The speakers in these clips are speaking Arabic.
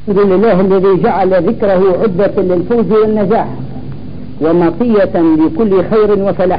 الحمد لله الذي جعل ذكره عدة للفوز والنجاح ومطية لكل خير وفلاح.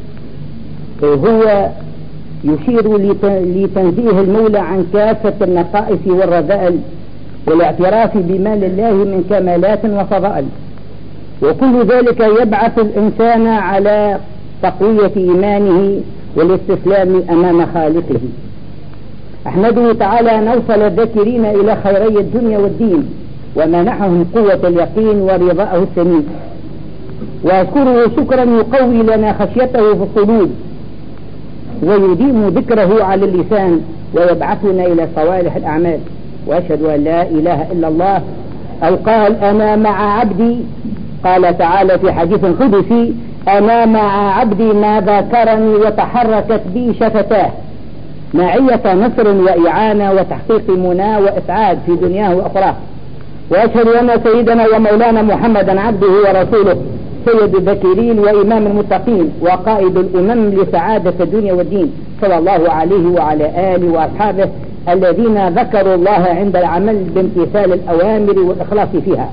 هو يشير لتنزيه المولى عن كافة النقائص والرذائل والاعتراف بما لله من كمالات وفضائل، وكل ذلك يبعث الإنسان على تقوية إيمانه والاستسلام أمام خالقه. أحمده تعالى أن أوصل الذاكرين إلى خيري الدنيا والدين ومنحهم قوة اليقين ورضاءه السمين، وأشكره شكرا يقوي لنا خشيته في القلوب ويديم ذكره على اللسان ويبعثنا إلى صالح الأعمال. وأشهد أن لا إله إلا الله، أو قال أنا مع عبدي، قال تعالى في حديث قدسي أنا مع عبدي ما ذاكرني وتحركت بي شفتاه، معية نصر وإعانة وتحقيق منى وإسعاد في دنياه وأخراه. وأشهد أن سيدنا ومولانا محمدا عبده ورسوله سيد الذاكرين وإمام المتقين وقائد الأمم لسعادة الدنيا والدين، صلى الله عليه وعلى آله وأصحابه الذين ذكروا الله عند العمل بامتثال الأوامر والإخلاص فيها.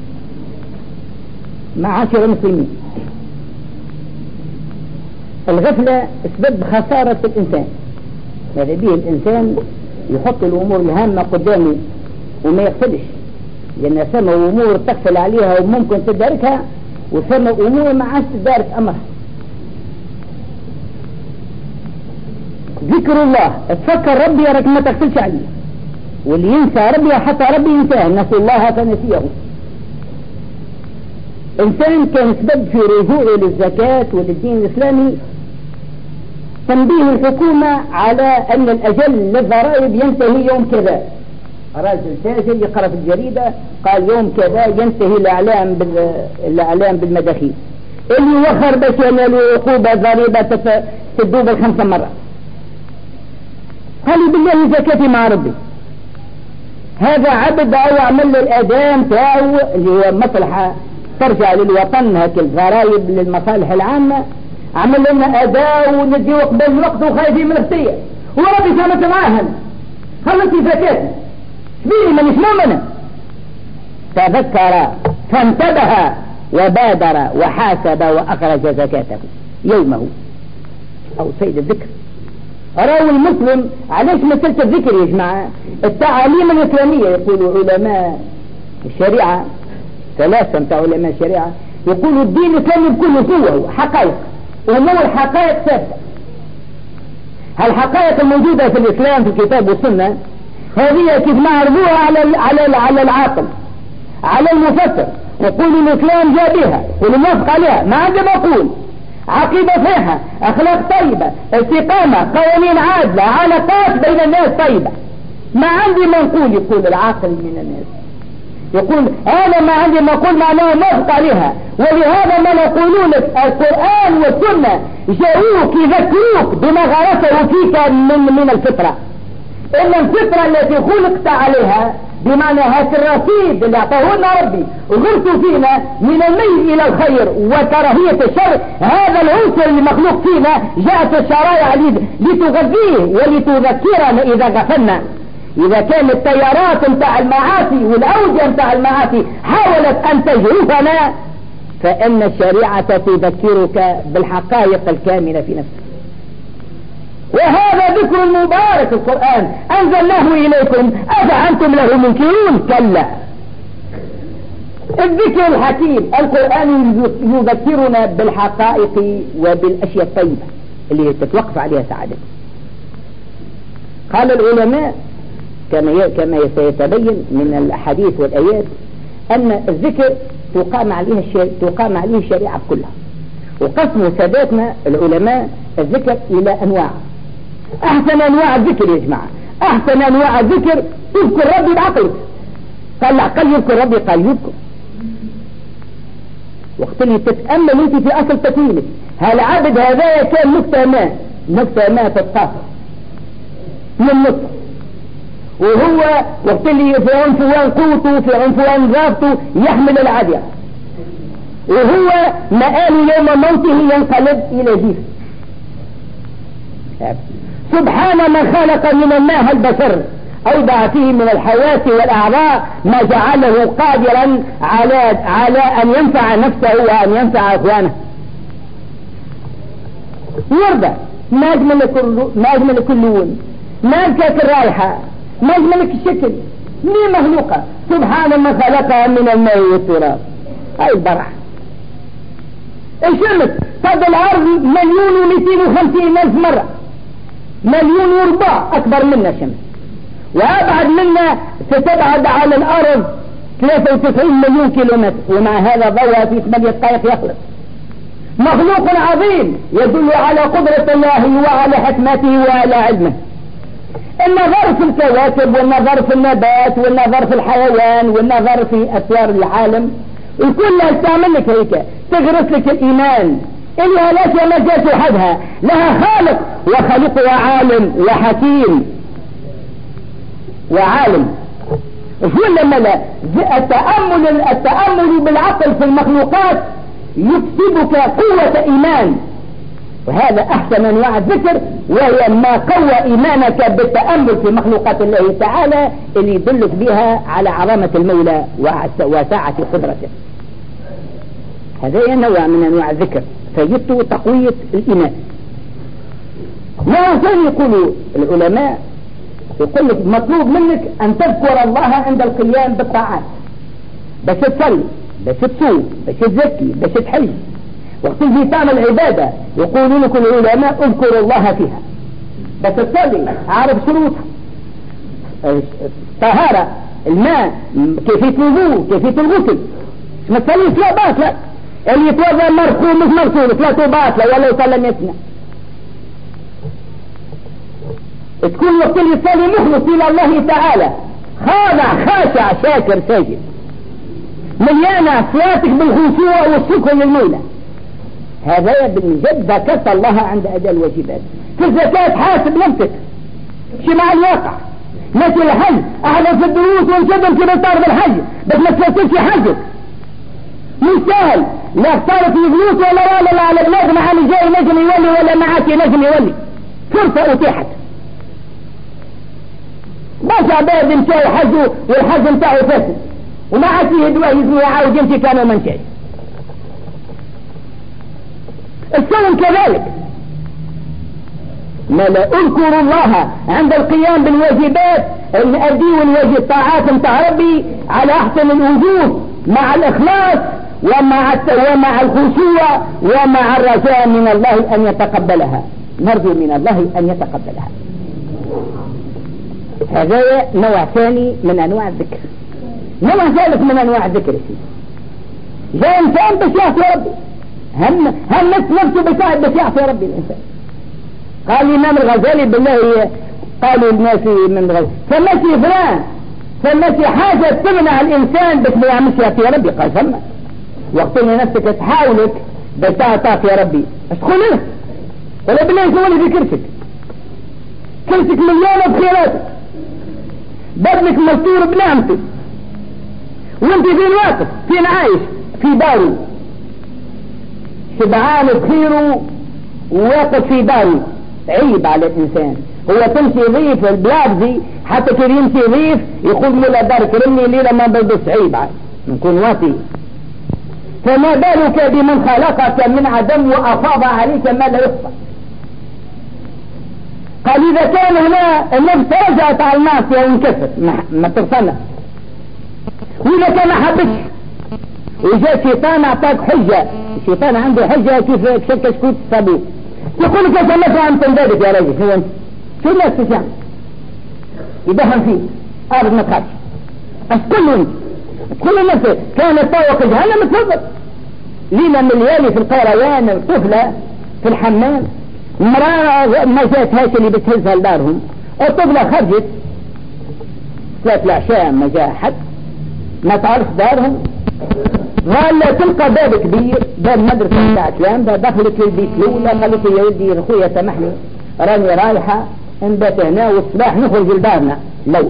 معاشر المسلمين، الغفلة اسباب خسارة الإنسان. ماذا به الإنسان يحط الأمور الهامة قدامه وما يغفلش، لأن ثم أمور تغفل عليها وممكن تداركها، وثم أمور ما عادش تدارك أمرها. ذكر الله، تفكر ربي راك ما تغفلش عليه، واللي ينسى ربي حتى ربي ينساه، نسوا الله فنسيه. إنسان كان سبب في رجوعه للزكاة وللدين الإسلامي تنبيه الحكومة على أن الأجل للضرائب ينتهي يوم كذا. راجل تاجر يقرأ في الجريدة قال يوم كذا ينتهي الإعلام بالمداخيل، اللي يوخر باش ينالوا عقوبة ضريبة تدوب 5 مرات. قال بالله زكاتي مع ربي، هذا عبد أو عمل الأذان تاعو اللي هو مصلحة ترجع للوطن، هكي الضرائب للمصالح العامة، عمل لنا أداء وندي قبل الوقت وخايفين من الخطية، وربي سامت معاهم خلصي زكاتي شبيني مانيش مؤمنة. تذكر فانتبه وبادر وحاسب وأخرج زكاته يومه، أو سيد الذكر. راوي المسلم علاش مسألة الذكر يا جماعة؟ التعاليم الإسلامية يقول علماء الشريعة، 3 متاع علماء الشريعة يقولوا الدين الإسلامي بكل قوة حقائق، أمور حقائق ثابتة. هالحقائق الموجودة في الإسلام في الكتاب والسنة هذه كيف ما عرضوها على العاقل على المفسر، يقول الإسلام جاء بها والموافق عليها، ما عندما أقول عقيدة صحيحة، أخلاق طيبة، استقامة، قوانين عادلة، علاقات بين الناس طيبة، ما عندي ما نقول. يقول العاقل من الناس يقول هذا ما عندي ما أقول معناه موافق عليها، ولهذا ما نقولون القرآن والسنة جاءوك يذكروك بما غرسه فيك من الفطرة، إن الفطرة التي خلقت عليها بمعنى هذا الرصيد اللي أعطاه لنا ربي وغرسوا فينا من الميل إلى الخير وكراهية الشر، هذا العنصر المخلوق فينا جاءت الشرائع لتغذيه ولتذكرنا إذا غفلنا. إذا كانت التيارات متاع المعاصي والأوجه متاع المعاصي حاولت أن تجرفنا، فإن الشريعة تذكرك بالحقائق الكاملة في نفسك. وهذا ذكر مبارك القرآن أنزلناه إليكم أفأنتم له منكرون؟ كلا. الذكر الحكيم القرآن يذكرنا بالحقائق وبالأشياء الطيبة اللي تتوقف عليها سعادتك. قال العلماء كما سيتبين من الأحاديث والآيات أن الذكر تقام عليه الشريعة كلها. وقسموا ساداتنا العلماء الذكر إلى أنواع. أحسن أنواع الذكر يا جماعة، أحسن أنواع الذكر تذكر ربي بعقلك. قال العقل يذكر ربي، قال يذكر وقت اللي تتأمل أنت في أصل تكوينك. هالعبد هذا كان نكتة ما تتقاطع من النطق، وهو وقت اللي في عنفوان قوته في عنفوان ذاته يحمل العدية، وهو مآل يوم موته ينقلب إلى جيف. سبحان من خلق من الماء البشر أودع فيه من الحواس والأعضاء ما جعله قادرا على أن ينفع نفسه وأن ينفع إخوانه. يرضى ما أجمل كل لون، ما أجمل الرائحة، ما أجمل الشكل، مين مخلوقة؟ سبحان من خلقها من الماء والتراب. هاي البرع. الشمس فضل الأرض 1,250,000 مرة، 1,000,000 أكبر منا الشمس، وأبعد منا ستبعد على الأرض 93 مليون كيلومتر، ومع هذا ضوء في 8 دقائق يخلص. مخلوق عظيم يدل على قدرة الله وعلى حكمته وعلى علمه. النظر في الكواكب والنظر في النبات والنظر في الحيوان والنظر في أسوار العالم كلها تعمل لك هيك، تغرس لك الإيمان إنها لا ما جات وحدها، لها خالق وخالقها عالم وحكيم وعالم. شو لما لا التأمل بالعقل في المخلوقات يكسبك قوة إيمان، وهذا أحسن أنواع الذكر، وهي ما قوى إيمانك بالتأمل في مخلوقات الله تعالى اللي يدلك بها على عظمة المولى وسعة قدرته. هذا نوع من أنواع الذكر فجدت تقوية الإيمان. ما ثاني يقولوا العلماء، يقول لك مطلوب منك أن تذكر الله عند القيام بالطاعات، بس تصلي، بس تصوم، بس تزكي، بس تحج، وقت اللي تعمل عبادة يقولون لك العلماء اذكروا الله فيها، بس تصلي عارف شروطها، طهارة، الماء، كيفية الوضوء، كيفية الغسل، ما تصليش لا باطلة، اللي يتوضا مرفوع مش مرفوع ثلاثة باطلة ولا يصلي مثنى. تكون وقت اللي يصلي مخلص إلى الله تعالى، خاضع خاشع شاكر ساجد، مليانة صلاتك بالخشوع والشكر للمولى. هذا بالجد ذكرت الله عند أداء الواجبات. في الزكاة حاسب نفسك شي مع الواقع، ماشي الحج أحلى في الدروس ونشدهم في بطار بالحج، بس ما تفسرش حجك مش سهل، لا اختارت فلوس ولا على بلاد مع اللي جاي نجم يولي ولا معاك نجم يولي، فرصة أتيحت. بس عباد مشاو حجوا والحج متاعه فاسد وما عاد فيه دواء يزني يعاود يمشي كانوا من شيء. الصوم كذلك، ما لا اذكر الله عند القيام بالواجبات، ان اديه الواجب طاعات متاع ربي على احسن الوجوه مع الاخلاص ومع الخشوع ومع الرجاء من الله ان يتقبلها، نرجو من الله ان يتقبلها. هذا نوع ثاني من انواع الذكر. نوع ثالث من انواع الذكر جاء انسان بس يعصي ربي، همت نفسه بساعد بس يعصي ربي الانسان. قال الامام الغزالي بالله، قالوا الناس من غزالي فمشي فلان فمشي حاجة تمنع الانسان بس ما يعملش يعصي ربي. قال فما وقت اللي نفسك تحاولك بس تعصي ربي ادخل لك ولا بالله يسوي في كرسك مليانة بخيراتك، بدنك مستور بنعمتك، وانت فين واقف، فين عايش، في داره شبعان بخيره وواقف في داره. عيب على الانسان، هو تمشي ضيف البلاد دي حتى كده يمشي ضيف يقول مولا دار كرمني ليلة ما بلبس، عيب على نكون واطي. فما بالك بمن خلقك من عدم وافاض عليك ما لا يخفى. قال إذا كان هنا النفس رجعت على المعصية وانكسر ما ترسلها، وإذا كان حبش وجاء الشيطان أعطاك حجة، الشيطان عنده حجة كيف شكل كشكوت الصبي يقول لك أنت ما فهمت ذلك يا رجل، هو أنت شو الناس تفهم يدهن فيه أرض ما تخافش أسكله أنت كل نفسه كانت طاوق جهنم تفضل ليلة مليالي في القيروان طفلة في الحمام مرأة ما جات هاش اللي بتهزها لدارهم، الطفلة خرجت 3 العشاء ما جاء حد ما تعرف دارهم، قال تلقى باب كبير باب مدرسة بتاع كلام دخلت للبيت الأولى قالت يا ولدي أخويا سامحني راني رايحة نبات هنا والصباح نخرج لدارنا لوش.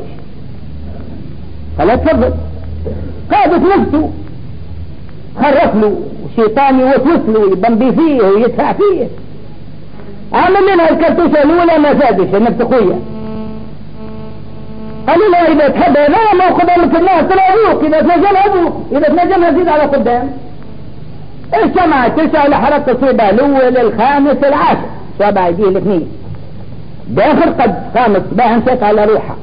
قال تفضل. قادت نفسه خرف له الشيطان يوسوس له يبنبي فيه ويدفع فيه، عمل منها الكرتوشة الأولى ما فادش نفس أخويا قالوا له إذا تحب لا ما قدامك الناس ترى أبوك، إذا تنجل أبوك، إذا تنجل زيد على قدام. الجماعة تسعى لحرق تصيبها الأول الخامس العاشر، سبع يديه الاثنين داخل قد خامس بقى امسك على روحها،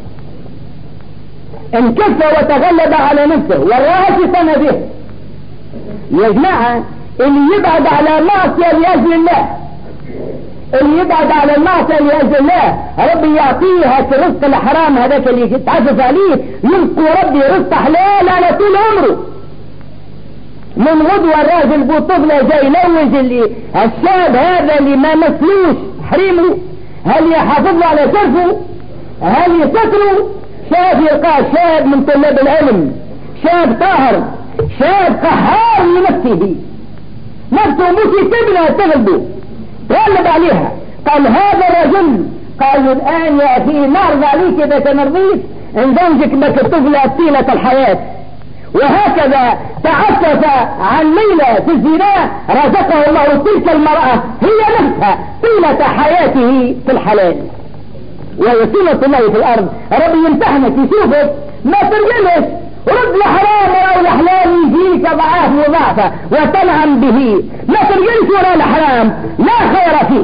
انكف وتغلب على نفسه والراس سنده. يا جماعة اللي يبعد على معصية لأجل الله، اللي يبعد على المعصية لأجل الله ربي يعطيها الرزق الحرام هذاك اللي يتعزز عليه، يلقوا ربي رزق حلال على طول عمره. من غدوة الراجل بطفلة جاي يلوج اللي الشاب هذا اللي ما مسلوش حريمه، هل يحافظ على شرفه؟ هل يستره؟ شاب يلقى شاب من طلاب العلم، شاب طاهر، شاب قهار لنفسه، نفسه مش تبنى تغلبه غلب عليها. قال هذا الرجل، قالوا الآن يا أخي نعرض عليك إذا كان رضيت نزوجك بك الطفلة طيلة الحياة. وهكذا تعفف عن ليلة في الزنا رزقه الله تلك المرأة هي نفسها طيلة حياته في الحلال. وهي سنة الله في الأرض، ربي يمتحنك يشوفك ما ترجلش، رد الحرام أو الحلال يجيك ضعاف وضعفة وتنعم به، ما ترجلش ولا الحرام لا خير فيه.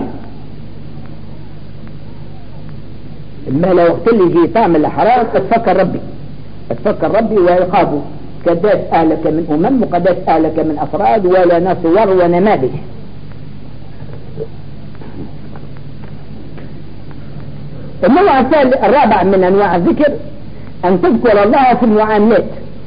ما لو وقت اللي يجي تعمل الحرام اتفكر ربي ويخافه. قداش أهلك من وقداش أهلك من أفراد ولا صور ونماذج. النوع الرابع من أنواع الذكر أن تذكر الله في المعاملات.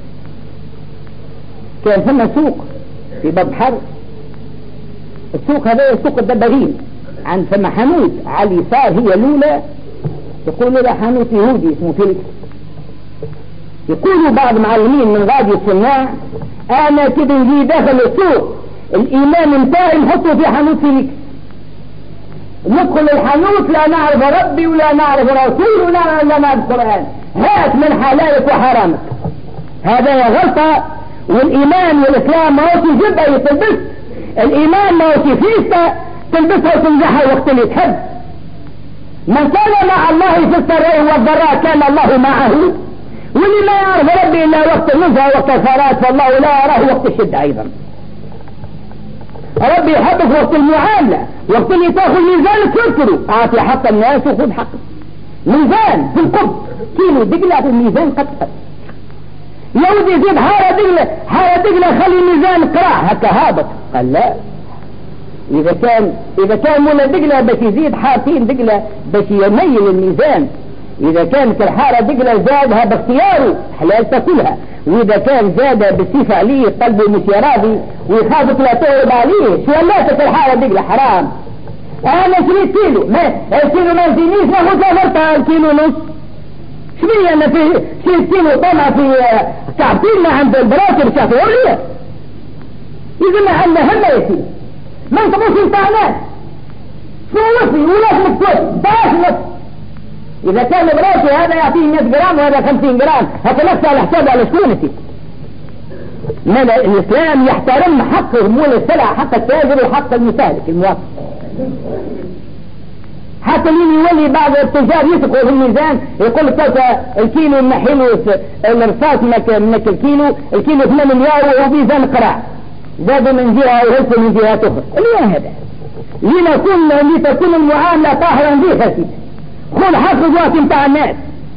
كان ثم سوق في باب حر، السوق هذا سوق الدباغين، عند ثم حانوت على اليسار هي الأولى يقول له حانوت يهودي اسمه فيليكس. يقولوا بعض معلمين من غادي الصناع انا كده نجي داخل السوق الايمان متاعي نحطه في حانوت فيليكس، ندخل الحانوت لا نعرف ربي ولا نعرف رسول ولا نعرف قرآن، هات من حلالك وحرامك. هذا غلطة. والايمان والاسلام ما هو جبه يتلبس، الايمان ما هو فيستا تلبسها وتنزحها وقت اللي تحب. من كان مع الله في السراء والضراء كان الله معه، واللي ما يعرف ربي الا وقت النزهة وقت الفرات فالله لا يراه وقت الشدة ايضا. ربي يحبك وقت المعاملة، وقت اللي تاخذ ميزان تذكره، اعطي حق الناس وخذ حقك. ميزان في القبض كيلو دقلة في الميزان قد يودي يزيد حارة دقلة خلي الميزان قراع هكا هابط. قال لا، إذا كان مولا دقلة باش يزيد حارتين دقلة باش يميل الميزان. إذا كانت الحارة دقلة زادها باختياره حلال تاكلها، وإذا كان زاد بالسيف عليه قلبه مش راضي ويخافك لا تهرب عليه شو ولاتك الحارة دقلة حرام. أنا شريت كيلو، الكيلو ما يزينيش ناخذ مرتها الكيلو نص. شبيه أنا في شريت كيلو طمع في كعبتين عند البراكر شافوا ليه يزن عنا هلا يا سيدي ما انت مش انتعناش شو وصي ولازم تكون باش نص. إذا كان براسي هذا يعطيه 100 جرام وهذا 50 جرام هذا نفسه على حساب على شكونتي. ما الإسلام يحترم حق مول السلع، حق التاجر وحق المستهلك المواطن. حتى مين يولي بعض التجار يثقوا في الميزان يقول لك الكيلو النحيل الرصاص منك الكيلو 8 مليار وهو ميزان قراع زادوا من جهة وهلسوا من جهات أخرى. ليه هذا؟ لتكون المعاملة طاهرا بها سيدي. خذ حق الوقت متاع الناس.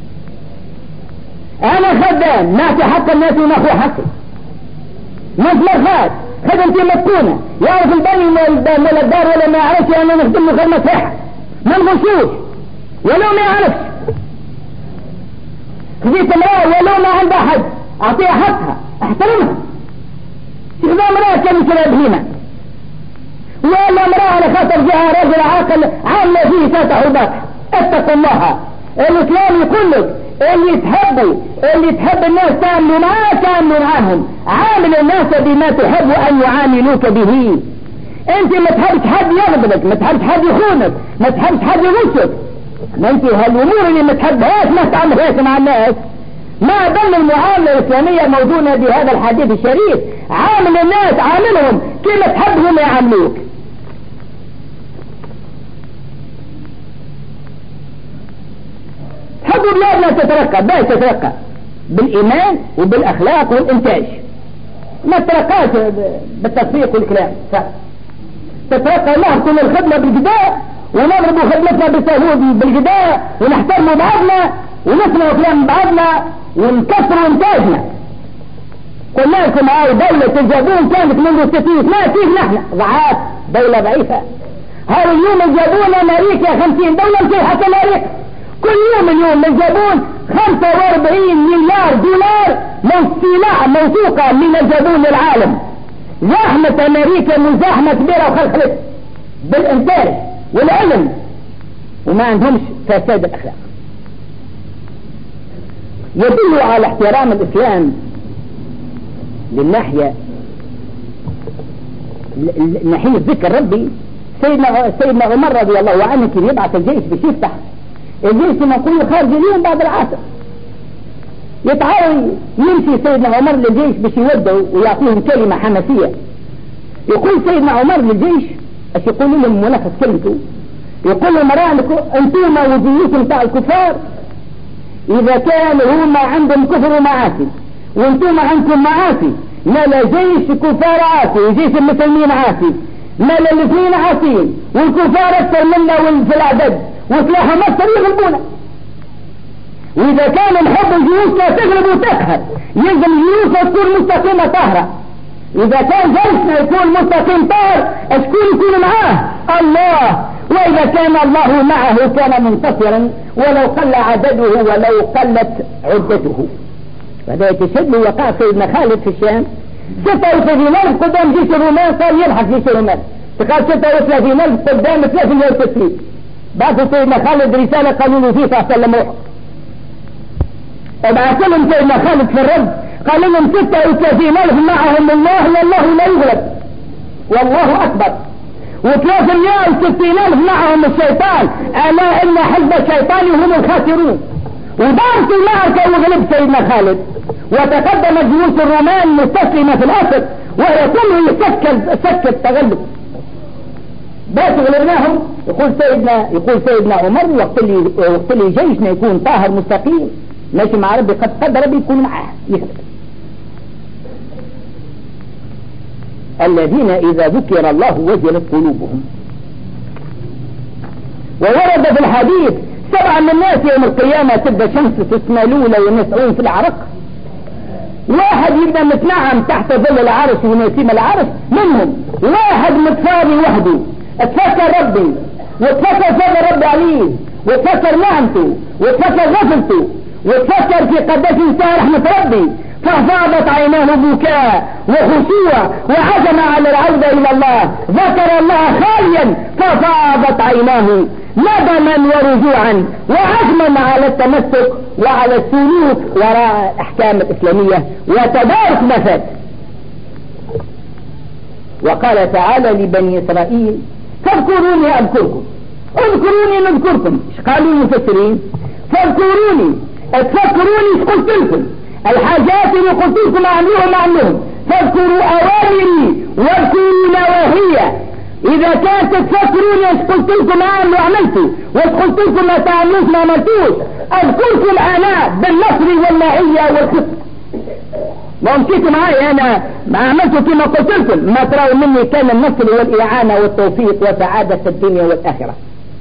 انا خدام نعطي حق الناس وناخذ حقي. ناس مرخات خدمتي مسكونة يعرف البني ولا الدار ولا ما يعرفش انا نخدم له خدمة صحة ما نغشوش ولو ما يعرفش. خذيت امرأة ولو ما عندها حد اعطيها حقها احترمها. شغلها امرأة كم شراب بهيمة ولا امرأة على خاطر جاء رجل عاقل عاملة فيه فاتح وباطح. اتقوا الله. الاسلام يقول لك اللي تحب الناس تعملوا معاه تعملوا معاهم. عامل الناس بما تحب ان يعاملوك به. انت ما تحبش حد يغضبك، ما تحبش حد يخونك، ما تحبش حد يغشك. ما انت هالامور اللي ما تحبهاش ما تعملهاش مع الناس. ما دام المعامله الاسلاميه موجوده بهذا الحديث الشريف عامل الناس عاملهم كما تحبهم يعاملوك. تحب برضو بلادنا تترقى. باش تترقى بالإيمان وبالأخلاق والإنتاج، ما تترقاش بالتصفيق والكلام. تترقى نهبطوا الخدمة بالقداء ونضربوا خدمتنا بالتهود بالقداء ونحترموا بعضنا ونسمعوا كلام بعضنا ونكسروا إنتاجنا. قلنا لكم هاي دولة الجابون كانت منذ 60 سنة كيف نحن ضعاف، دولة ضعيفة. هاي اليوم الجابون أمريكا 50 دولة كيف حتى أمريكا كل يوم اليوم الجابون 45 مليار دولار سلع موثوقة من الجابون للعالم. زحمة أمريكا مزاحمة كبيرة وخلخلت بالإنتاج والعلم، وما عندهمش فساد الأخلاق. يدل على احترام الإسلام للناحية ناحية ذكر ربي. سيدنا عمر رضي الله عنه كان يبعث الجيش باش يفتح الجيش نقول خارج اليوم بعد العصر، يتعاون يمشي سيدنا عمر للجيش باش يودوا ويعطيهم كلمة حماسية. يقول سيدنا عمر للجيش اش يقول لهم ملخص كلمته، يقول لهم انتم وجيوكم تاع الكفار اذا كانوا هما عندهم كفر ومعاصي وانتم عندكم معاصي، ما لا جيش الكفار عاصي وجيش المسلمين عاصي، ما لا الاثنين عاصيين والكفار اكثر منا في العدد وسلاحهم اكثر يغلبونا. واذا كان نحب الجيوش لا تغلب وتقهر، يلزم الجيوش تكون مستقيمة طاهرة. اذا كان جيشنا يكون مستقيم طاهر اشكون يكون معاه؟ الله. واذا كان الله معه كان منتصرا ولو قل عدده ولو قلت عدته. هذا يتشد وقع سيدنا خالد في الشام 36,000 قدام جيش الرومان، صار يضحك جيش الرومان. تقال 36,000 قدام 360. بعث سيدنا خالد رسالة قالوا له فيه فسلم روحه. وبعث لهم سيدنا خالد في الرد قال لهم 36,000 معهم الله والله لا يغلب والله أكبر، و360,000 معهم الشيطان ألا إن حزب الشيطان هم الخاسرون. ودارت المعركة وغلب سيدنا خالد، وتقدمت جيوش الرومان مستسلمة في الأسد وهي كله سك التغلب. بس غلبناهم. يقول سيدنا عمر وقت لي جيشنا يكون طاهر مستقيم ماشي مع ربي قد قدر ربي يكون معاه يغلب. الذين إذا ذكر الله وجلت قلوبهم. وورد في الحديث 7 من الناس يوم القيامة تبدأ شمس تسملون وينسعون في العرق. واحد يبدأ متنعم تحت ظل العرش ونسيم العرش، منهم واحد متفاضي وحده اتفكر ربي وتفكر فضل ربي عليه وتفكر نعمته وتفكر غفلته وتفكر في قداش انسان رحمة ربي، ففاضت عيناه بكاء وخشوع وعزم على العودة إلى الله، ذكر الله خاليا ففاضت عيناه ندما ورجوعا وعزما على التمسك وعلى السلوك وراء الأحكام الإسلامية وتدارك مفاد. وقال تعالى لبني إسرائيل فاذكروني أذكركم، اذكروني نذكركم. قالوا المفسرين فاذكروني تفكروني قلت لكم الحاجات اللي قلت لكم اعملوهم، فاذكروا اوامري واذكروا نواهي. اذا كانت تفكروني قلت لكم اعملوا عملتوا وقلت لكم ما تعملوش ما عملتوش، اذكركم انا بالنصر والمعية والخطة. ما مشيتوا معي انا ما عملتوا كما قلت لكم، ما تروا مني كان النصر والاعانة والتوفيق وسعادة الدنيا والاخرة.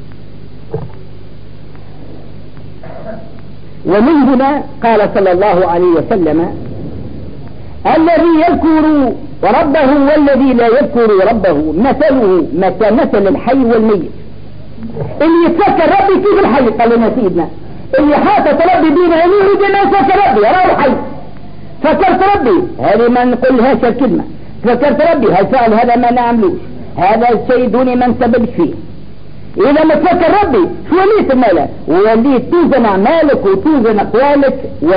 ومن هنا قال صلى الله عليه وسلم الذي يذكر ربه والذي لا يذكر ربه مثله مثل الحي والميت. اللي يتفكر ربي كيف الحي، قال لنا سيدنا اللي حاطط ربي بين عينيه بما يفكر ربي راه حي. فكرت ربي هذه ما نقولهاش الكلمة، فكرت ربي هالفعل هذا ما نعملوش، هذا الشيء دوني ما نسببش فيه. إذا ما تفكر ربي شو وليت مالك، وليت توزن أعمالك وتوزن أقوالك،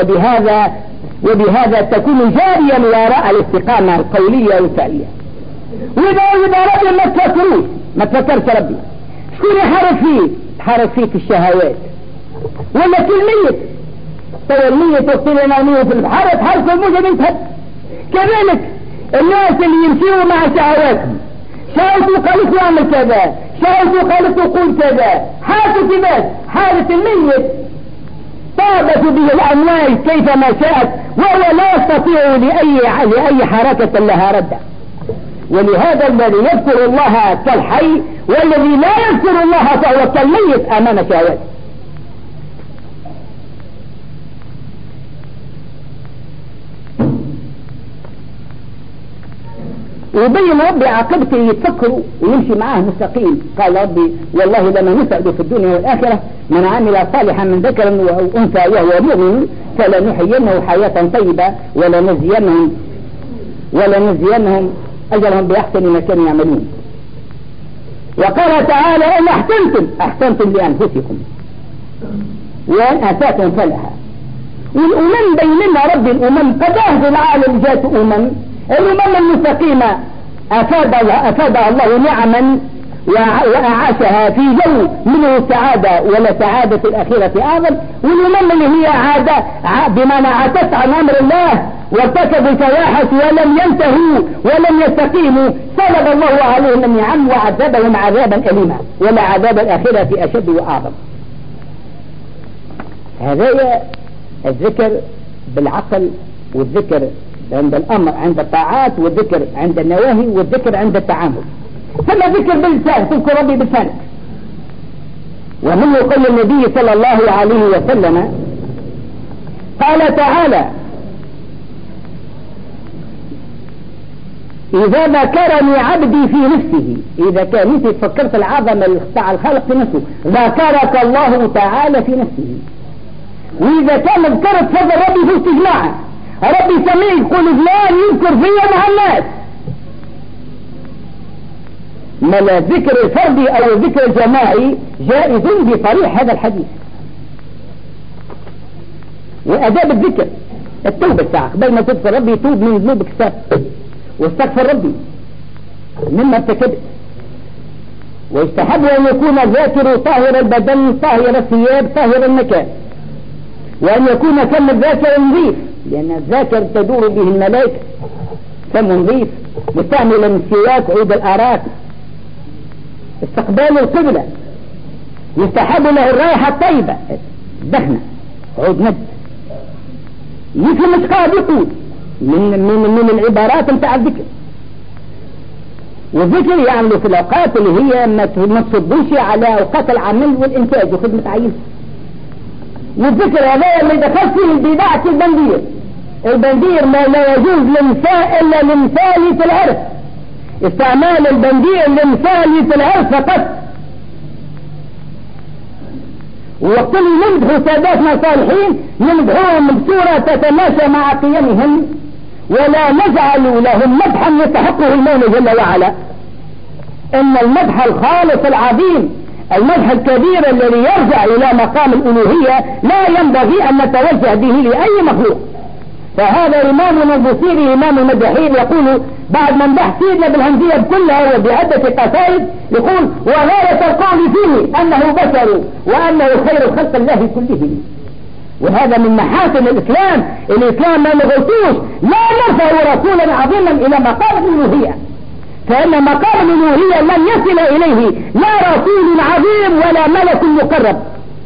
وبهذا تكون جاريا وراء الاستقامة القولية والفعلية. وإذا ربي ما تفكروش ما تفكرش ربي، شكون يحارب فيك الشهوات ولا كلمية المية تقتل نوميه في البحر تحارب الموجة ينتهد. كذلك الناس اللي يمشيوا مع شهواتهم، شاهدوا قالت اعمل كذا، شاهدوا قالت قول كذا، حالة كذا، حالة الميت فاضت به الأمواج كيفما شاءت وهو لا يستطيع لأي حركة لها ردا. ولهذا الذي يذكر الله كالحي والذي لا يذكر الله فهو كالميت أمام شهوته. ويبين ربي عاقبته يتفكروا ويمشي معاه مستقيم. قال ربي والله لما نسعد في الدنيا والآخرة من عمل صالحا من ذكر أو أنثى وهو مؤمن فلنحيينه حياة طيبة ولنجزينهم أجرهم بأحسن ما كانوا يعملون. وقال تعالى إن أحسنتم لأنفسكم وإن أساءتم فلها. والأمم بيننا رب الأمم قد أهدى العالم جات الأمم المستقيمة أفادها الله نعما وأعاشها في جو منه السعادة ولا سعادة الأخيرة أعظم. والأمم اللي هي عادة بمعنى عتت عن أمر الله وارتكبوا الفواحش ولم ينتهوا ولم يستقيموا سلب الله عليهم النعم وعذبهم عذابا أليما ولا عذاب الآخرة أشد وأعظم. هذا الذكر بالعقل والذكر عند الأمر عند الطاعات والذكر عند النواهي والذكر عند التعامل. ثم ذكر باللسان تذكر ربي بلسانك. ومنه قول النبي صلى الله عليه وسلم قال تعالى إذا ذكرني عبدي في نفسه. إذا كان انت فكرت العظمة بتاع الخالق في نفسه ذكرك الله تعالى في نفسه. وإذا كان ذكرت فضل ربي في استجماعه ربي سميع يقول فلان يذكر فيا مع الناس. ما لا ذكر الفردي أو الذكر الجماعي جائز بطريق هذا الحديث. وأداب الذكر التوبة ساعة قبل ما تذكر ربي يتوب من ذنوبك واستغفر ربي مما ارتكبت. ويستحب أن يكون الذاكر طاهر البدن طاهر الثياب طاهر المكان. وأن يكون فم الذاكر نظيف لأن الذاكر تدور به الملائكة فم نظيف مستعملا السواك عود الآراك. استقبال القبلة يستحب له الرائحة الطيبة دهنة عود ند. مثل مش قاعد يقول من العبارات متاع الذكر. والذكر يعملوا في الأوقات اللي هي ما تصدوش على أوقات العمل والإنتاج وخدمة عيل. والذكر هذا اللي دخل فيه البداعة البندير. البندير ما لا يجوز للنساء إلا لمثالي العرف. استعمال البندير لمثالي العرف فقط. ووقت اللي نمدحوا ساداتنا الصالحين نمدحوهم بصورة تتماشى مع قيمهم ولا نجعل لهم مدحا يستحقه المولى جل وعلا. إن المدح الخالص العظيم المدح الكبير الذي يرجع إلى مقام الألوهية لا ينبغي أن نتوجه به لأي مخلوق. فهذا إمامنا البوصيري إمام المدحين يقول بعد ما مدح سيدنا بالهندية كلها وبعدة قصائد يقول وغاية القول فيه أنه بشر وأنه خير خلق الله كلهم. وهذا من محاسن الإسلام ما نغلطوش لا نرفع رسولا عظيما إلى مقام الألوهية. فإن مقام الألوهية لن يصل إليه لا رسول عظيم ولا ملك مقرب.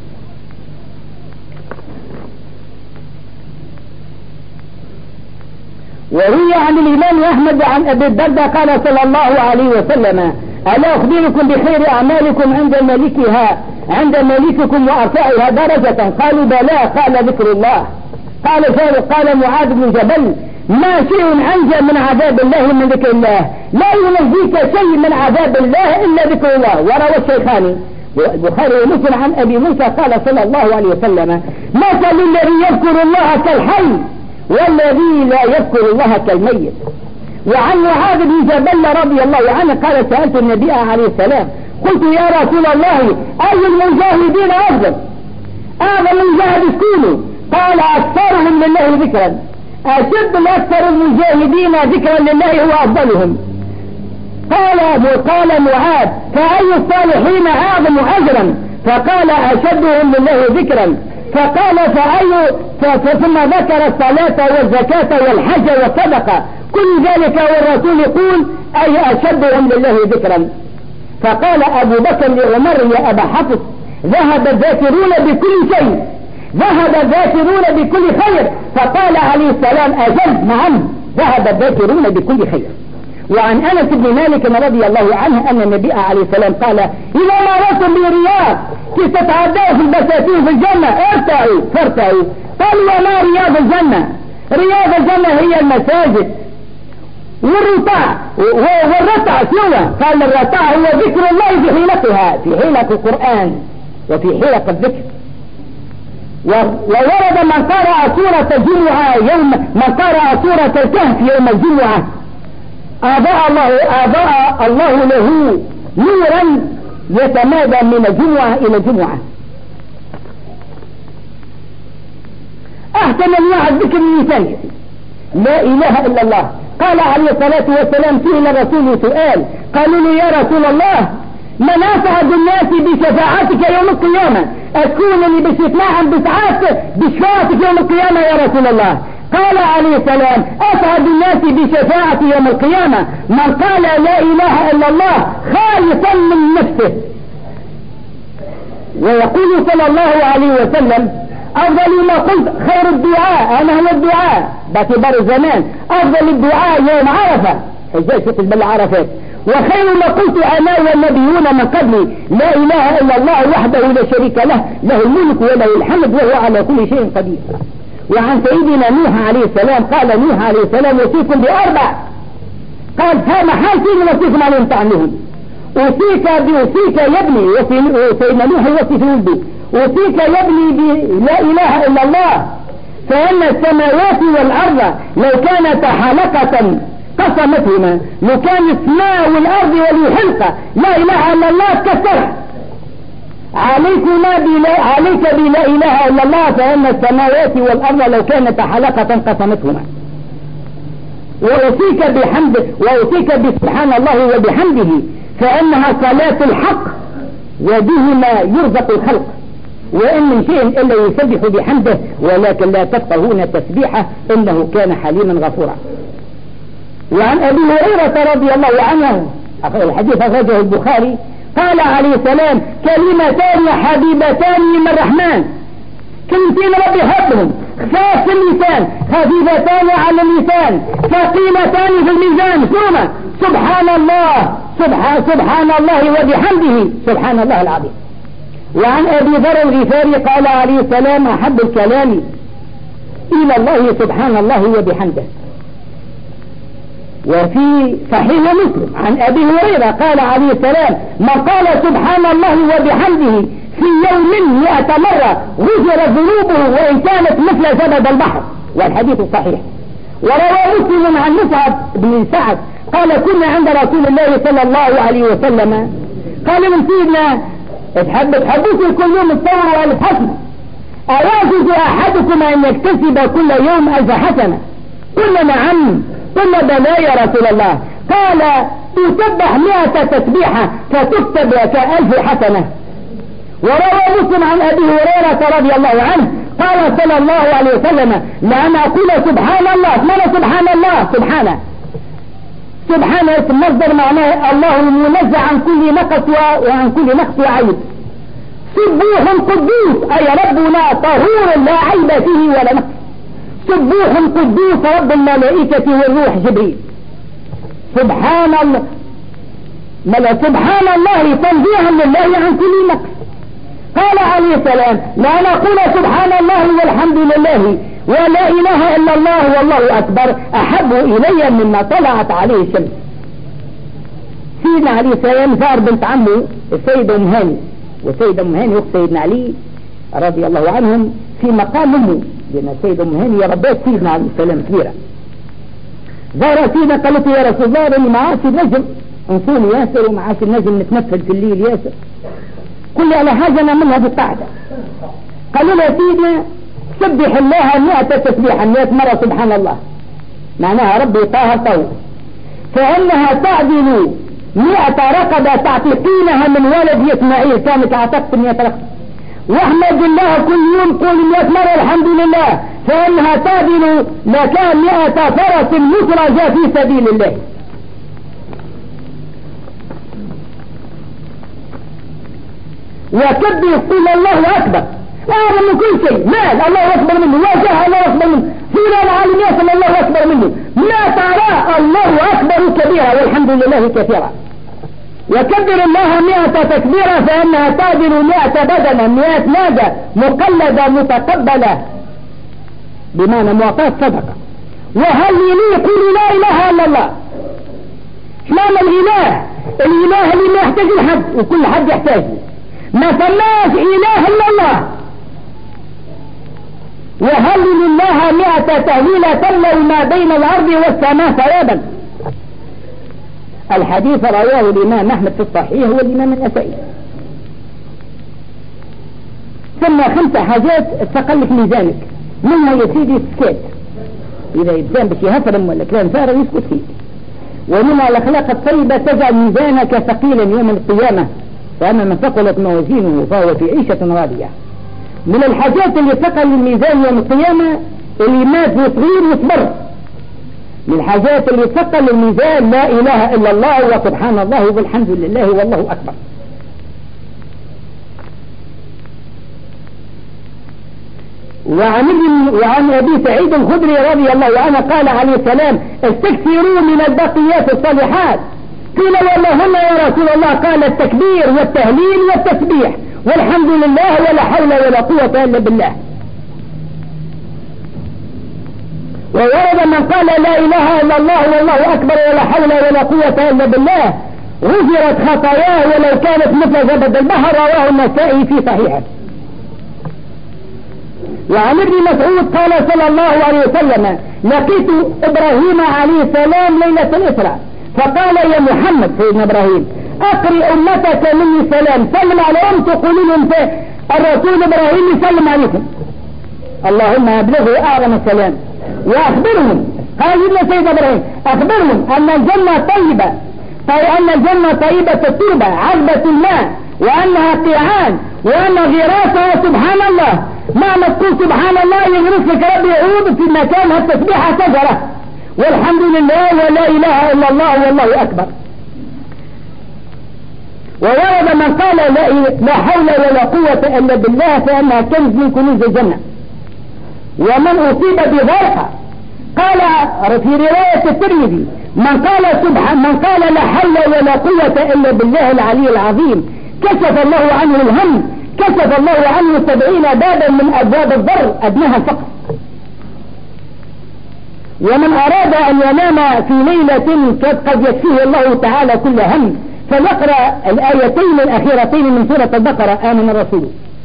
وروي عن الإمام أحمد عن أبي الدرداء قال صلى الله عليه وسلم ألا أخبركم بخير أعمالكم عند ملككم وأرفعها درجة؟ قالوا بلى. قال ذكر الله. قال معاذ بن جبل ما شيء أنجى من عذاب الله من ذكر الله. لا ينجيك شيء من عذاب الله إلا ذكر الله. وروى الشيخاني البخاري ومسلم عن أبي موسى قال صلى الله عليه وسلم مثل الذي يذكر الله كالحي والذي لا يذكر الله كالميت. وعن معاذ بن جبل رضي الله عنه قال سألت النبي عليه السلام قلت يا رسول الله أي المجاهدين أفضل؟ أعظم المجاهد شكونه؟ قال أكثرهم لله ذكرا. أشد أكثر المجاهدين ذكرا لله هو أفضلهم. قال معاذ فأي الصالحين أعظم أجرا؟ فقال أشدهم لله ذكرا. فقال ثم ذكر الصلاة والزكاة والحج والصدقة كل ذلك والرسول يقول أي أشدهم لله ذكرا. فقال أبو بكر لعمر يا أبا حفص ذهب الذاكرون بكل شيء ذهب الذاكرون بكل خير. فقال عليه السلام أجل نعم ذهب الذاكرون بكل خير. وعن أنس بن مالك رضي الله عنه أن النبي عليه السلام قال إذا مررتم برياض تتعدوا في البساتين في الجنة ارتعوا فارتعوا. قالوا وما رياض الجنة؟ رياض الجنة هي المساجد والرتع. والرتع شنو؟ قال الرتع هو ذكر الله في حيلتها، في حيلة القرآن وفي حيلة الذكر. وورد من قرأ سورة الجمعة من قرأ سورة الكهف يوم الجمعة أضاء الله له نورا يتمادى من الجمعة إلى الجمعة. أحسن أنواع الذكر اللساني لا إله إلا الله. قال عليه الصلاة والسلام سئل الرسول سؤال قالوا له يا رسول الله من أسعد الناس بشفاعتك يوم القيامة؟ أتكونني بشفاعتك يوم القيامة يا رسول الله؟ قال عليه السلام أسعد الناس بشفاعتي يوم القيامة من قال لا إله إلا الله خالصا من نفسه. ويقول صلى الله عليه وسلم أفضل ما قلت خير الدعاء أنا هو الدعاء باعتبار الزمان أفضل الدعاء يوم عرفة حجاج في قلب عرفات وخير ما قلت أنا والنبيون من قبلي لا إله إلا الله وحده لا شريك له له الملك وله الحمد وهو على كل شيء قدير. وعن سيدنا نوح عليه السلام قال نوح عليه السلام وصيكم بأربع. قال فما حال فيني وصيكم عليهم تعملهم أوصيك يا ابني وسيدنا نوح يوصي في ولده أوصيك يا ابني لا إله إلا الله فإن السماوات والأرض لو كانتا حلقة قسمتهما لو كان السماء والأرض والحلقة لا إله إلا الله كسرها عليك بلا إله إلا الله فإن السماوات والأرض لو كانتا حلقة قسمتهما. وأوصيك بسبحان الله وبحمده فإنها صلاة الحق وبهما يرزق الخلق وإن من شيء إلا يسبح بحمده ولكن لا تفقهون تسبيحه إنه كان حليما غفورا. وعن أبي هريرة رضي الله عنه الحديث أخرجه البخاري قال عليه السلام كلمتان حبيبتان من الرحمن كلمتين رب يحبهم خفاف في اللسان خفيفتان على اللسان ثقيلتان في الميزان ثم سبحان الله وبحمده سبحان الله العظيم. وعن أبي ذر الغفاري قال عليه السلام أحب الكلام إلى الله سبحان الله وبحمده. وفي صحيح مسلم عن أبي هريرة قال عليه السلام من قال سبحان الله وبحمده في يوم 100 مرة غفرت ذنوبه وإن كانت مثل زبد البحر والحديث صحيح. وروى مسلم عن مصعب بن سعد قال كنا عند رسول الله صلى الله عليه وسلم قال من سيدنا تحبوش كل يوم الثور والحسن أيعجز أحدكم أن يكتسب كل يوم 1000 حسنة؟ قلنا نعم. قلنا بلى يا رسول الله. قال تسبح 100 تسبيحة فتكتب ك1000 حسنة. وروى مسلم عن أبي هريرة رضي الله عنه قال صلى الله عليه وسلم لأن أقول سبحان الله ماذا سبحان الله سبحان اسم مصدر معناه الله منزه عن كل نقص وعن كل نقص وعيب. سبوح قدوس أي ربنا طهور لا عيب فيه ولا نقص. سبوح قدوس رب الملائكة والروح جبريل. سبحان الله تنزيها لله عن كل نقص. قال عليه السلام لا نقول سبحان الله والحمد لله ولا إله إلا الله والله أكبر أحب إلي مما طلعت عليه الشمس. سيدنا عليه السلام زار بنت عمه السيدة أم هاني والسيدة أم هاني أخت سيدنا علي رضي الله عنهم في مقام أمه لأن السيدة أم هاني ربات سيدنا عليه السلام كبيرة. زار سيدنا قالت يا رسول الله أني معاش النجم نصوم ياسر ومعاش النجم نتنفل في الليل ياسر كل على حاجة نعملها بالقعدة. قالوا له سيدنا سبح الله 100 تسبيحا 100 مرة سبحان الله معناها ربي طاهر طول فإنها تعدل 100 رقبة تعتقينها من ولد إسماعيل كانت اعتقت 100 رقبة. واحمد الله كل يوم قول 100 مرة الحمد لله فإنها تعدل مكان 100 فرس مسرجة في سبيل الله. وكبر قل الله أكبر أعظم من كل شيء، مال الله أكبر منه، وجاه الله أكبر منه، فلان عالم يصل الله أكبر منه، ما ترى الله أكبر كبيرا والحمد لله كثيرا. وكبر الله 100 تكبيرا فإنها تعدل 100 بدنا، 100 نادى مقلدة متقبلة بمعنى معطاة صدقة. وهل يقول لا إله إلا الله؟ معنى الإله اللي ما يحتاج لحد وكل حد يحتاج، ما فماش إله إلا الله. وهل لله 100 تهليلة تملأ ما بين الأرض والسماء ثوابا. الحديث رواه الإمام أحمد في الصحيح والإمام النسائي. ثم 5 حاجات تقلك ميزانك، منها يا سيدي السكات، إذا يبزان بشي هفرم ولا كلام فارغ يسكت فيه. ومنها الأخلاق الطيبة تجعل ميزانك ثقيلا يوم القيامة، فأما من ثقلت موازينه فهو في عيشة راضية. من الحاجات اللي ثقل الميزان يوم القيامة اللي مات وصغير وصبر. من الحاجات اللي ثقل الميزان لا إله إلا الله وسبحان الله والحمد لله والله أكبر. وعن أبي سعيد الخدري رضي الله عنه قال عليه السلام: استكثروا من البقيات الصالحات. قيل: واللهم يا رسول الله؟ قال: التكبير والتهليل والتسبيح والحمد لله ولا حول ولا قوة إلا بالله. وورد من قال لا إله إلا الله والله أكبر ولا حول ولا قوة إلا بالله غفرت خطاياه ولو كانت مثل زبد البحر. رواه النسائي في صحيحه. وعن ابن مسعود قال صلى الله عليه وسلم: لقيت إبراهيم عليه السلام ليلة الإسراء فقال: يا محمد، سيدنا إبراهيم، أقرئ أمتك مني سلام، سلم على تقولوا لهم الرسول إبراهيم يسلم عليكم، اللهم أبلغوا أعظم السلام. وأخبرهم، قال لنا سيدنا إبراهيم: أخبرهم أن الجنة طيبة، أن الجنة طيبة التربة عذبة الماء، وأنها قيعان، وأن غراسها سبحان الله. معنى تقول سبحان الله يغرس لك ربي يعود في مكانها التسبيحة شجرة، والحمد لله ولا إله إلا الله والله أكبر. وورد من قال لا حول ولا قوة إلا بالله فإنها كنز من كنوز الجنة. ومن أصيب بذرقة قال في رواية الترمذي: من قال لا حول ولا قوة إلا بالله العلي العظيم كشف الله عنه الهم، كشف الله عنه 70 بابا من أبواب الضر أدناها الفقر. ومن أراد أن ينام في ليلة قد يكفيه الله تعالى كل هم فنقرأ الآيتين الأخيرتين من سورة البقرة: آمن الرسول.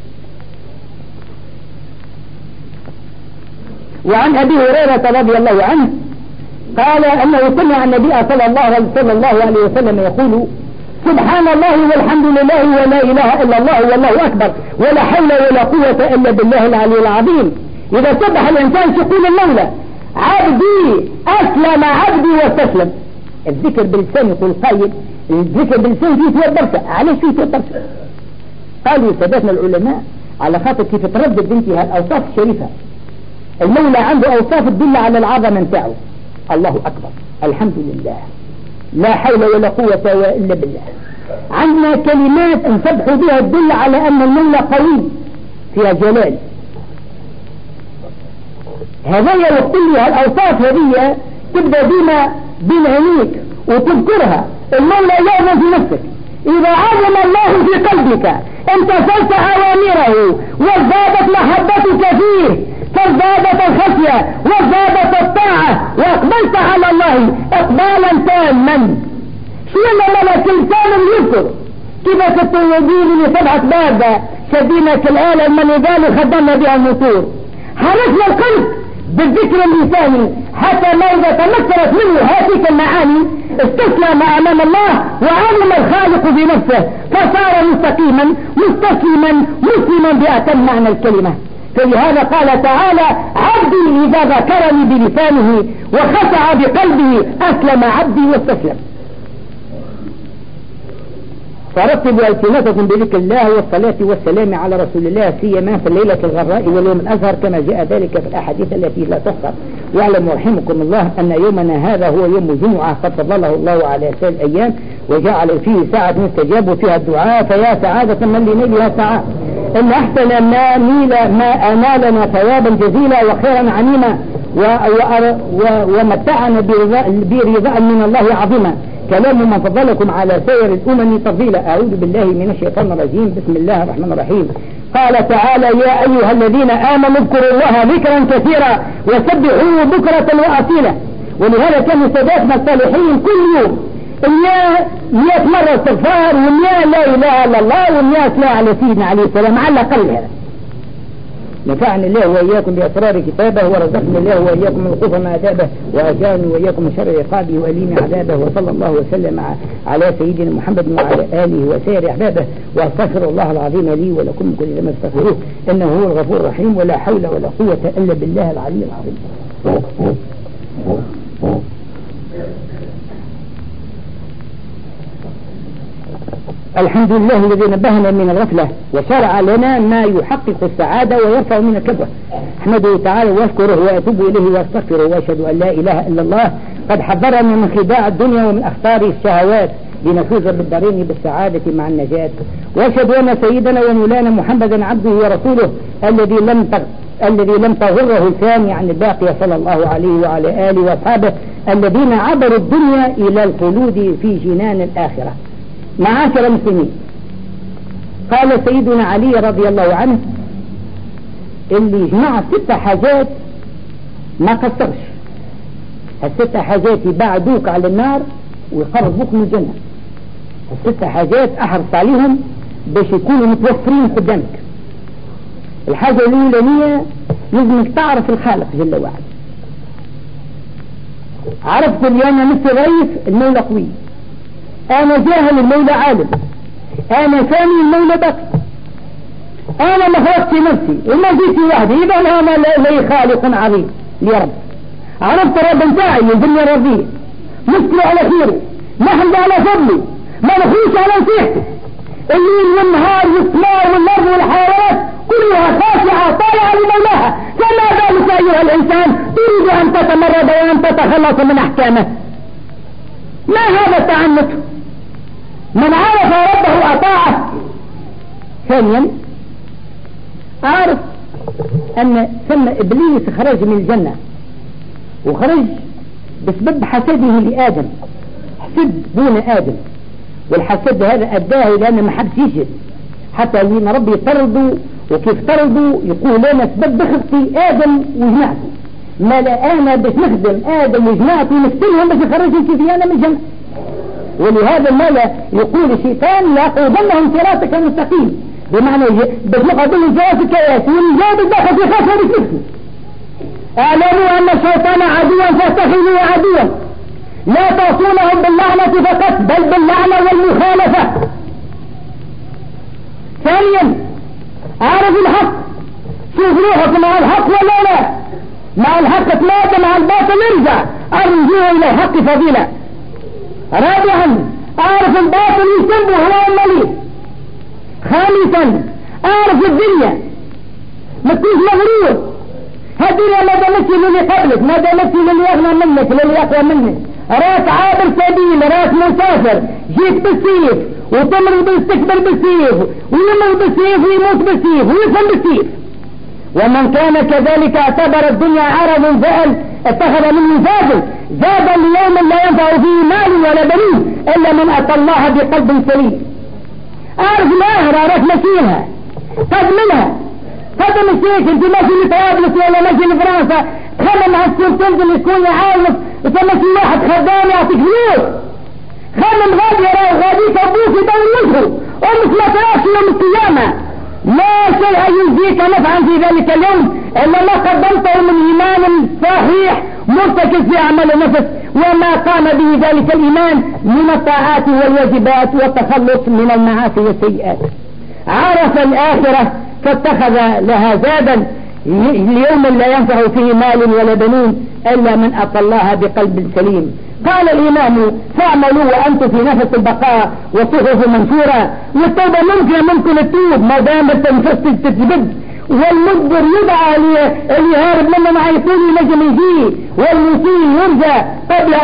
وعن أبي هريرة رضي الله عنه قال أنه سمع النبي صلى الله عليه وسلم يقول: سبحان الله والحمد لله ولا إله إلا الله والله أكبر ولا حول ولا قوة إلا بالله العلي العظيم. إذا سبح الإنسان يقول المولى: عبدي أسلم عبدي واستسلم. الذكر باللسان يقول قائل، الذكر باللسان فيه توبرته. علاش فيه توبرته؟ قالوا سادتنا العلماء على خاطر كيف تردد بنتها الأوصاف الشريفة. المولى عنده أوصاف تدل على العظمة نتاعه: الله أكبر، الحمد لله، لا حول ولا قوة إلا بالله. عندنا كلمات نسبح بها تدل على أن المولى قوي فيها جلال. هذه وكلها الأوصاف هذه تبدأ ديما بين عينيك وتذكرها. المولى يعظم في نفسك. إذا عظم الله في قلبك امتثلت أوامره وازدادت محبتك فيه، فازدادت الخشية وازدادت الطاعة وأقبلت على الله إقبالا تاما. شو لما الإنسان يذكر كيف تتوجيه لسبعة باب شدينا كالآلة المنيدان خدمنا بها الموتور. حرصنا القلب بالذكر اللساني حتى ما إذا تمثلت منه هذه المعاني استسلم أمام الله وعلم الخالق بنفسه فصار مستقيما مستسلما مسلما بأتم معنى الكلمة. فلهذا قال تعالى: عبدي إذا ذكرني بلسانه وخشع بقلبه أسلم عبدي واستسلم. فرتبوا ألسنتكم بذكر الله والصلاة والسلام على رسول الله سيما في الليلة الغراء واليوم الأزهر كما جاء ذلك في الأحاديث التي لا تحصى. واعلموا رحمكم الله أن يومنا هذا هو يوم الجمعة قد فضله الله على سائر الأيام وجعل فيه ساعة مستجاب فيها الدعاء، فيا سعادة من لنيلها ساعة. إن أحسن ما أنالنا ثوابا جزيلا وخيرا عميما ومتعنا برضاء من الله عظيما. كلام من فضلكم على سائر الأمم تفضيلا. أعوذ بالله من الشيطان الرجيم. بسم الله الرحمن الرحيم. قال تعالى: يا أيها الذين آمنوا اذكروا الله ذكرا كثيرا وسبحوه بكرة وأصيلا. ولهذا كانوا ساداتنا الصالحين كل يوم 100 مرة استغفار و100 لا إله إلا الله و100 صلاة على سيدنا عليه السلام على الأقل. هذا نفعني الله وإياكم بأسرار كتابه ورزقني الله وإياكم من الخوف ما أدابه وأجاني وإياكم من شر عقابه وأليم عذابه. وصلى الله وسلم على سيدنا محمد وعلى آله وسائر أحبابه. وأستغفر الله العظيم لي ولكم كل ما استغفروه إنه هو الغفور الرحيم. ولا حول ولا قوة إلا بالله العلي العظيم. الحمد لله الذي نبهنا من الغفلة وشرع لنا ما يحقق السعادة ويرفع من الكبوة. احمده تعالى واشكره واتوب اليه واستغفره واشهد ان لا اله الا الله قد حذرنا من خداع الدنيا ومن اخطار الشهوات لنفوز بالدارين بالسعادة مع النجاة. واشهد ان سيدنا ومولانا محمدا عبده ورسوله الذي لم تغره الثاني عن الباقية صلى الله عليه وعلى آله وأصحابه الذين عبروا الدنيا إلى الخلود في جنان الآخرة. معاشر المسلمين، قال سيدنا علي رضي الله عنه: اللي جمع 6 حاجات ما قصرش. ال6 حاجات يبعدوك على النار ويقربوك من الجنة. ال6 حاجات أحرص عليهم باش يكونوا متوفرين قدامك. الحاجة الأولانية لازمك تعرف الخالق جل وعلا. عرفت اللي أنا مثل ضعيف المولى قوي، أنا جاهل المولى عالم، أنا ثاني المولى بكر، أنا ما خلقت نفسي وما جيت وحدي، إذا أنا لي خالق عظيم لرب. عرفت رب بتاعي يجني ربي، مسكر على خيره، نحمد على فضله، ما نخوش على نصيحته. الليل والنهار والسماء والأرض والحيوانات كلها خاشعة طالعة لمولاها. فما ذلك أيها الإنسان تريد أن تتمرد وأن تتخلص من أحكامه؟ ما هذا التعنت؟ من عرف ربه أطاعه. ثانيا، أعرف أن ثم إبليس خرج من الجنة وخرج بسبب حسده لآدم. حسد دون آدم، والحسد هذا أداه إلى أن ما حدش يجد حتى لأن ربي يطردوا. وكيف طردوا يقول لنا سبب بخطي آدم وجماعته، ما لا أنا باش نخدم آدم وجماعته ونقتلهم باش يخرجوا كيفيانا من الجنة. ولهذا المولى يقول الشيطان لأقعدنهم صراطك المستقيم، بمعنى باش نقعد لهم جواز الكياس ونجاوب الداخل في خاصة بكيفه. اعلموا أن الشيطان عدوا فاتخذوه عدوا، لا تعصونهم باللعنة فقط بل باللعنة والمخالفة. ثانيا، اعرف الحق، شوف روحك مع الحق ولا لا. مع الحق تمادى، مع الباطل ارجع، ارجوه الى الحق فضيلة. رابعا، اعرف الباطل يسبه هو المليء. خامسا، اعرف الدنيا، ما تكونش مغرور. هالدنيا ما دامتش للي قبلك، ما دامتش للي اغنى منك للي اقوى منك. راس عابر سبيل، راس مسافر، جيت بالسيف وتمرض وتستكبر بالسيف ويمرض بالسيف ويموت بالسيف ويفهم بالسيف. ومن كان كذلك اعتبر الدنيا عرض زائل اتخذ منه زادا ليوم لا ينفع فيه مال ولا بنين الا من اتى الله بقلب سليم. اعرف الاخره، اعرف مشيها، قد منها قد مشيك. انت ماشي لطرابلس ولا ماشي لفرنسا خمم هالسور تنزل يكون يعاونك، وتمشي واحد خدام يعطيك فلوس. خمم غادي غاديك ابوك يدور وجهه، امك ما تراش يوم القيامه. لا شيء يجزيك نفعا في ذلك اليوم الا ما قدمته من ايمان صحيح مرتكز في اعمال النفس وما قام به ذلك الايمان من الطاعات والواجبات والتخلص من المعاصي والسيئات. عرف الاخره فاتخذ لها زادا اليوم لا ينفع فيه مال ولا بنون الا من اتى الله بقلب سليم. قال الامام: فاعملوا وانتم في نفس البقاء وصحف منشورة. والتوبة ممكن التوب ما دام التنفس تتجدد، والمدبر يدعى اللي هارب منه مع يكون نجم يجيه، والمسيء يرجى قبل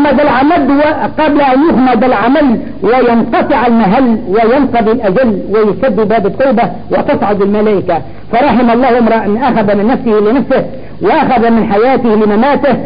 أن يحمد العمل وينقطع المهل وينقضي الأجل ويسد باب التوبة وتصعد الملائكة. فرحم الله امرأ أخذ من نفسه لنفسه، وأخذ من حياته لمماته،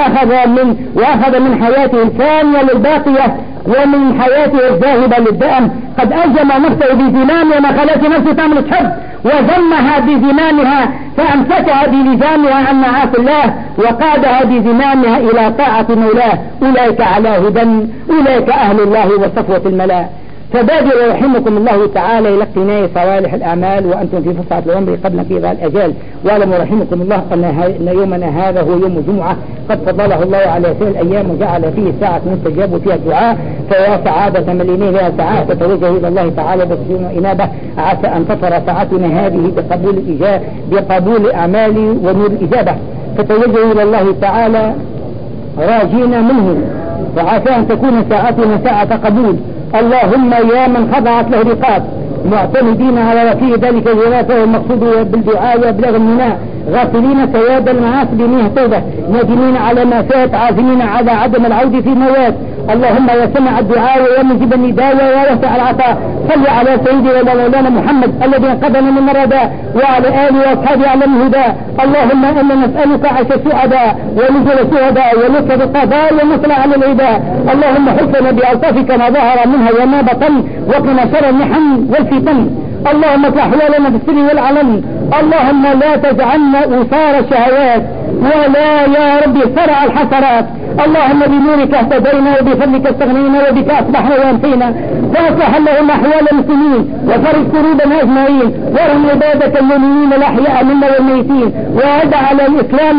وأخذ من حياته الفانية للباقية، ومن حياته الذاهبة للدأم، قد ألزم نفسه بزمام وما خلت نفسه تعمل الحب وذمها بزمامها فأمسكها بلزامها عن معاصي الله وقادها بزمامها إلى طاعة مولاه. أولئك على هدى، أولئك أهل الله وصفوة الملاء. فبادروا رحمكم الله تعالى إلى اقتناء صالح الأعمال وأنتم في فسحة العمر قبل انقضاء الأجال. واعلموا رحمكم الله أن يومنا هذا هو يوم الجمعة قد فضله الله على سائر الأيام وجعل فيه ساعة مستجاب فيها الدعاء، فيا سعادة مليئين لها ساعات تتوجه إلى الله تعالى بصدور وإنابة. عسى أن تطر ساعتنا هذه بقبول أعمال ونور الإجابة، فتوجه إلى الله تعالى راجين منه، وعسى أن تكون ساعتنا ساعة قبول. اللهم يا من خضعت له رقاب معتمدين على وفي ذلك الوراثة والمقصود بالدعاء وابلاغ المناء، غافلين سواد المعاصي بمياه توبة، نادمين على ما فات، عازمين على عدم العود في مواد. اللهم يا سمع الدعاء ويا مجيب النداء ويا واسع العطاء، صل على سيدنا ومولانا محمد الذي انقذنا من الرداء وعلى آله واصحابه على الهدى. اللهم انا نسألك عيش السعداء ونزل الشهداء ولطف القضاء والنصر على العداء. اللهم حفظنا بألطافك ما ظهر منها وما بطن، وقنا شر المحن والفتن. اللهم اصلح احوالنا في السر والعلن. اللهم لا تجعلنا أثار الشهوات ولا يا رب صرع الحسرات. اللهم بنورك اهتدينا وبفضلك استغنينا وبك اصبحنا وامسينا. فاصلح اللهم احوال المسلمين وفرج كروبنا اجمعين، وارحم عبادك المؤمنين الاحياء منا والميتين، وادع على الاسلام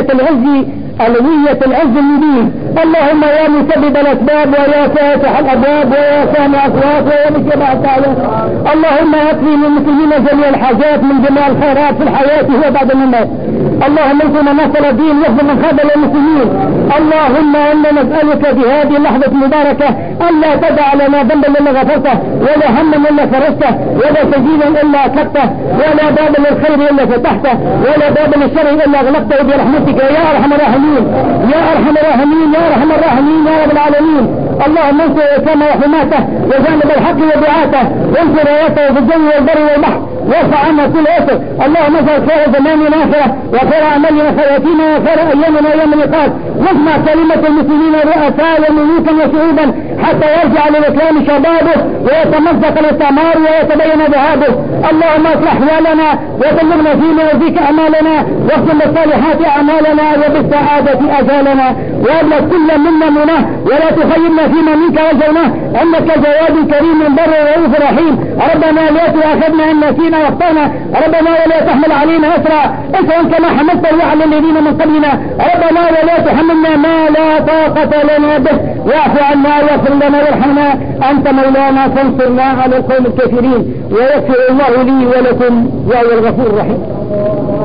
ألوية العز المبين. اللهم يا مسبب الأسباب ويا فاتح الأبواب ويا سامع الأصوات ويا مجمع الدعوات، اللهم اكفي للمسلمين جميع الحاجات من جميع الخيرات في الحياة وبعد الممات. اللهم انصر من نصر الدين واخذ من خذل المسلمين. اللهم انا نسألك في هذه اللحظة المباركة ألا تدع لنا ذنبا إلا غفرته، ولا هما إلا فرجته، ولا سجينا إلا أكدته، ولا باب للخير إلا فتحته، ولا باب للشر إلا غلقته برحمتك يا أرحم الراحمين يا أرحم الراحمين يا أرحم الراحمين يا رب العالمين. اللهم انصر الإسلام وحماته وجانب الحق ودعاته، وانصر رايته في الجو والبر والبحر، وارفع عنا كل أسر. اللهم اجعل خير زماننا آخرة وخير أعمالنا خواتيمنا وخير أيامنا أيام اللقاء، واجمع كلمة المسلمين رؤساء وملوكا وشعوبا حتى يرجع للإسلام شبابه ويتمزق الاستعمار ويتبين ذهابه. اللهم اصلح احوالنا وبلغنا فيما يرضيك أعمالنا، واختم بالصالحات أعمالنا وبالسعادة أجالنا، وابلغ كل منا منه ولا تخيبنا فيما منك وجوناه، انك جواد كريم بر رؤوف رحيم. ربنا لا تؤاخذنا ان نسينا واخطانا، ربنا ولا تحمل علينا اسرا كما حملته على الذين من قبلنا، ربنا ولا تحملنا ما لا طاقة لنا به، واعف عنا واغفر لنا وارحمنا، انت مولانا فانصرنا على القوم الكافرين. ويغفر الله لي ولكم وهو الغفور الرحيم.